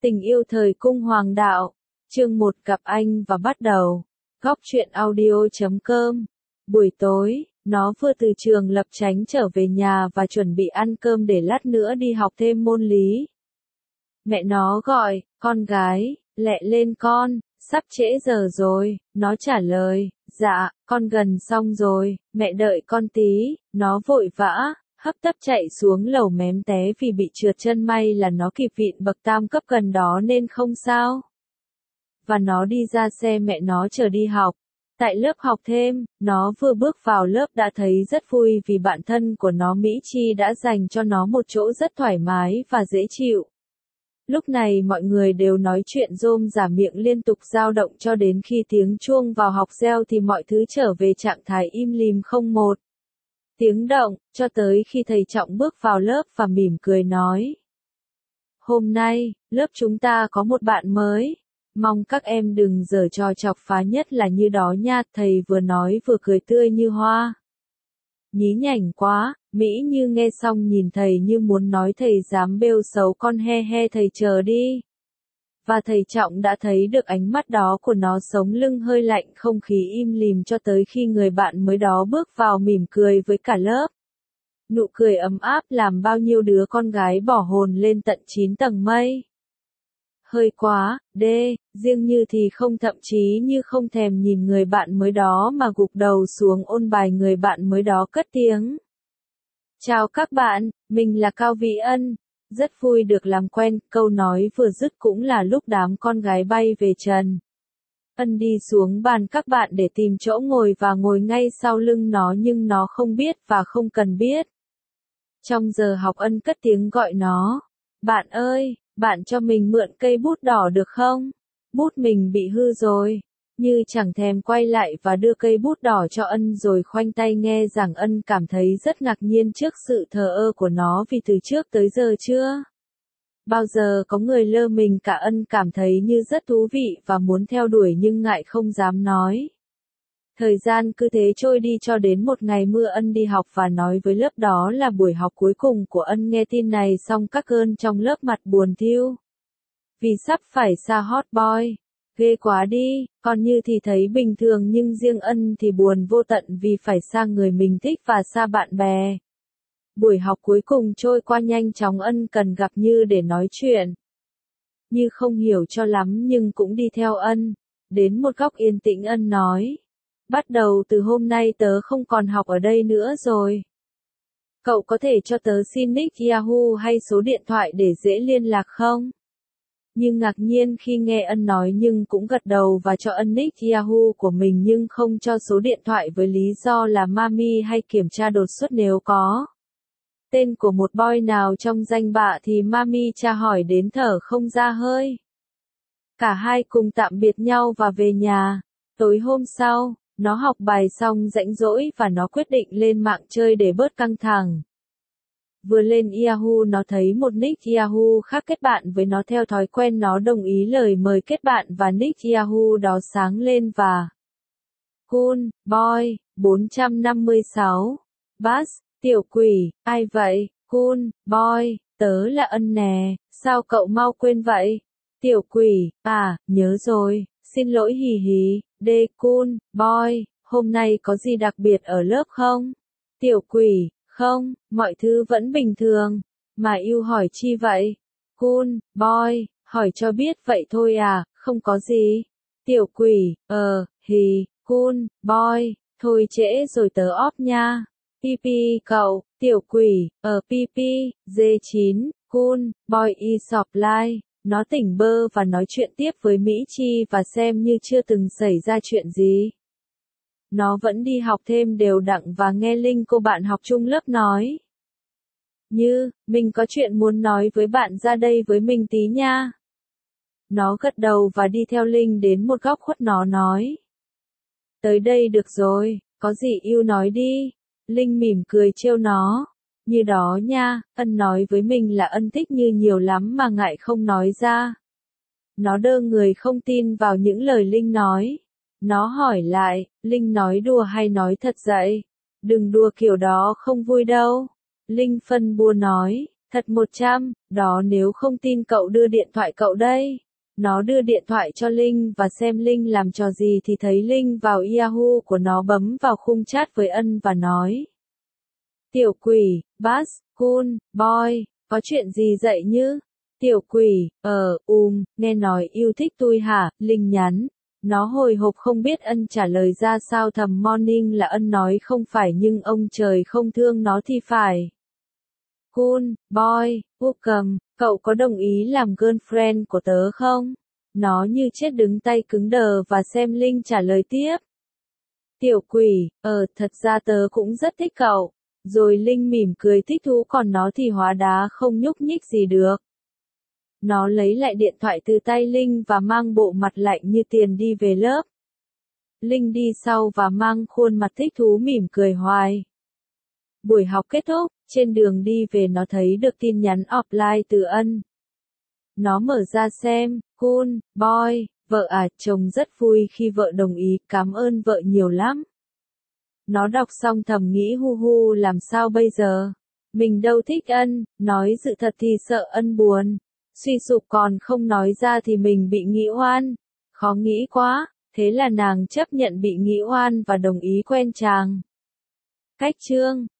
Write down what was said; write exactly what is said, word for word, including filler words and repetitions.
Tình yêu thời cung hoàng đạo, chương một gặp anh và bắt đầu. Góc truyện audio chấm com. Buổi tối, nó vừa từ trường Lập Chánh trở về nhà và chuẩn bị ăn cơm để lát nữa đi học thêm môn lý. Mẹ nó gọi, con gái, lẹ lên con, sắp trễ giờ rồi, nó trả lời, dạ, con gần xong rồi, mẹ đợi con tí, nó vội vã. Hấp tấp chạy xuống lầu mém té vì bị trượt chân, may là nó kịp vịn bậc tam cấp gần đó nên không sao. Và nó đi ra xe mẹ nó chờ đi học. Tại lớp học thêm, nó vừa bước vào lớp đã thấy rất vui vì bạn thân của nó Mỹ Chi đã dành cho nó một chỗ rất thoải mái và dễ chịu. Lúc này mọi người đều nói chuyện rôm rả, miệng liên tục dao động cho đến khi tiếng chuông vào học reo thì mọi thứ trở về trạng thái im lìm không một tiếng động, cho tới khi thầy Trọng bước vào lớp và mỉm cười nói. Hôm nay, lớp chúng ta có một bạn mới. Mong các em đừng giở trò chọc phá, nhất là như đó nha, thầy vừa nói vừa cười tươi như hoa. Nhí nhảnh quá, Mỹ Như nghe xong nhìn thầy như muốn nói thầy dám bêu xấu con, he he thầy chờ đi. Và thầy Trọng đã thấy được ánh mắt đó của nó, sống lưng hơi lạnh, không khí im lìm cho tới khi người bạn mới đó bước vào mỉm cười với cả lớp. Nụ cười ấm áp làm bao nhiêu đứa con gái bỏ hồn lên tận chín tầng mây. Hơi quá, đê, riêng Như thì không, thậm chí Như không thèm nhìn người bạn mới đó mà gục đầu xuống ôn bài. Người bạn mới đó cất tiếng. Chào các bạn, mình là Cao Vĩ Ân. Rất vui được làm quen, câu nói vừa dứt cũng là lúc đám con gái bay về trần. Ân đi xuống bàn các bạn để tìm chỗ ngồi và ngồi ngay sau lưng nó, nhưng nó không biết và không cần biết. Trong giờ học Ân cất tiếng gọi nó. Bạn ơi, bạn cho mình mượn cây bút đỏ được không? Bút mình bị hư rồi. Như chẳng thèm quay lại và đưa cây bút đỏ cho Ân rồi khoanh tay nghe rằng Ân cảm thấy rất ngạc nhiên trước sự thờ ơ của nó, vì từ trước tới giờ chưa bao giờ có người lơ mình cả. Ân cảm thấy như rất thú vị và muốn theo đuổi nhưng ngại không dám nói. Thời gian cứ thế trôi đi cho đến một ngày mưa, Ân đi học và nói với lớp đó là buổi học cuối cùng của Ân. Nghe tin này xong các ơn trong lớp mặt buồn thiu. Vì sắp phải xa hot boy. Ghê quá đi, còn Như thì thấy bình thường nhưng riêng Ân thì buồn vô tận vì phải xa người mình thích và xa bạn bè. Buổi học cuối cùng trôi qua nhanh chóng, Ân cần gặp Như để nói chuyện. Như không hiểu cho lắm nhưng cũng đi theo Ân. Đến một góc yên tĩnh Ân nói. Bắt đầu từ hôm nay tớ không còn học ở đây nữa rồi. Cậu có thể cho tớ xin nick Yahoo hay số điện thoại để dễ liên lạc không? Như ngạc nhiên khi nghe Ân nói nhưng cũng gật đầu và cho Ân nick Yahoo của mình nhưng không cho số điện thoại với lý do là Mami hay kiểm tra đột xuất nếu có tên của một boy nào trong danh bạ thì Mami tra hỏi đến thở không ra hơi. Cả hai cùng tạm biệt nhau và về nhà. Tối hôm sau, nó học bài xong rảnh rỗi và nó quyết định lên mạng chơi để bớt căng thẳng. Vừa lên Yahoo nó thấy một nick Yahoo khác kết bạn với nó, theo thói quen nó đồng ý lời mời kết bạn và nick Yahoo đó sáng lên và Cool, boy, bốn trăm năm mươi sáu. Bass, tiểu quỷ, ai vậy? Cool, boy, tớ là Ân nè, sao cậu mau quên vậy? Tiểu quỷ, à, nhớ rồi, xin lỗi hì hì. Đê, cool, boy, hôm nay có gì đặc biệt ở lớp không? Tiểu quỷ, không, mọi thứ vẫn bình thường. Mà yêu hỏi chi vậy? Cool, boy, hỏi cho biết vậy thôi à, không có gì. Tiểu quỷ, ờ, hì, cool, boy, thôi trễ rồi tớ off nha. Pi cậu, tiểu quỷ, ờ pi dê chín, cool, boy y sọp lai. Nó tỉnh bơ và nói chuyện tiếp với Mỹ Chi và xem như chưa từng xảy ra chuyện gì. Nó vẫn đi học thêm đều đặn và nghe Linh, cô bạn học chung lớp nói. Như, mình có chuyện muốn nói với bạn, ra đây với mình tí nha. Nó gật đầu và đi theo Linh đến một góc khuất. Nó nói. Tới đây được rồi, có gì yêu nói đi. Linh mỉm cười trêu nó. Như đó nha, Ân nói với mình là Ân thích Như nhiều lắm mà ngại không nói ra. Nó đơ người không tin vào những lời Linh nói. Nó hỏi lại, Linh nói đùa hay nói thật vậy? Đừng đùa kiểu đó không vui đâu. Linh phân bua nói, Thật một trăm, đó nếu không tin cậu đưa điện thoại cậu đây. Nó đưa điện thoại cho Linh và xem Linh làm trò gì thì thấy Linh vào Yahoo của nó bấm vào khung chat với Ân và nói. Tiểu quỷ, Bass, Cool, Boy, có chuyện gì dậy như? Tiểu quỷ, ờ, um, nghe nói yêu thích tôi hả? Linh nhắn. Nó hồi hộp không biết Ân trả lời ra sao. Thầm morning là Ân nói không phải nhưng ông trời không thương nó thì phải. Cool, Boy, welcome, cậu có đồng ý làm girlfriend của tớ không? Nó như chết đứng tay cứng đờ và xem Linh trả lời tiếp. Tiểu quỷ, ờ, thật ra tớ cũng rất thích cậu. Rồi Linh mỉm cười thích thú còn nó thì hóa đá không nhúc nhích gì được. Nó lấy lại điện thoại từ tay Linh và mang bộ mặt lạnh như tiền đi về lớp. Linh đi sau và mang khuôn mặt thích thú mỉm cười hoài. Buổi học kết thúc, trên đường đi về nó thấy được tin nhắn offline từ Ân. Nó mở ra xem, Cool, Boy, vợ à, chồng rất vui khi vợ đồng ý, cảm ơn vợ nhiều lắm. Nó đọc xong thầm nghĩ hu hu làm sao bây giờ? Mình đâu thích Ân, nói sự thật thì sợ Ân buồn. Suy sụp còn không nói ra thì mình bị nghĩ oan. Khó nghĩ quá, thế là nàng chấp nhận bị nghĩ oan và đồng ý quen chàng. Cách chương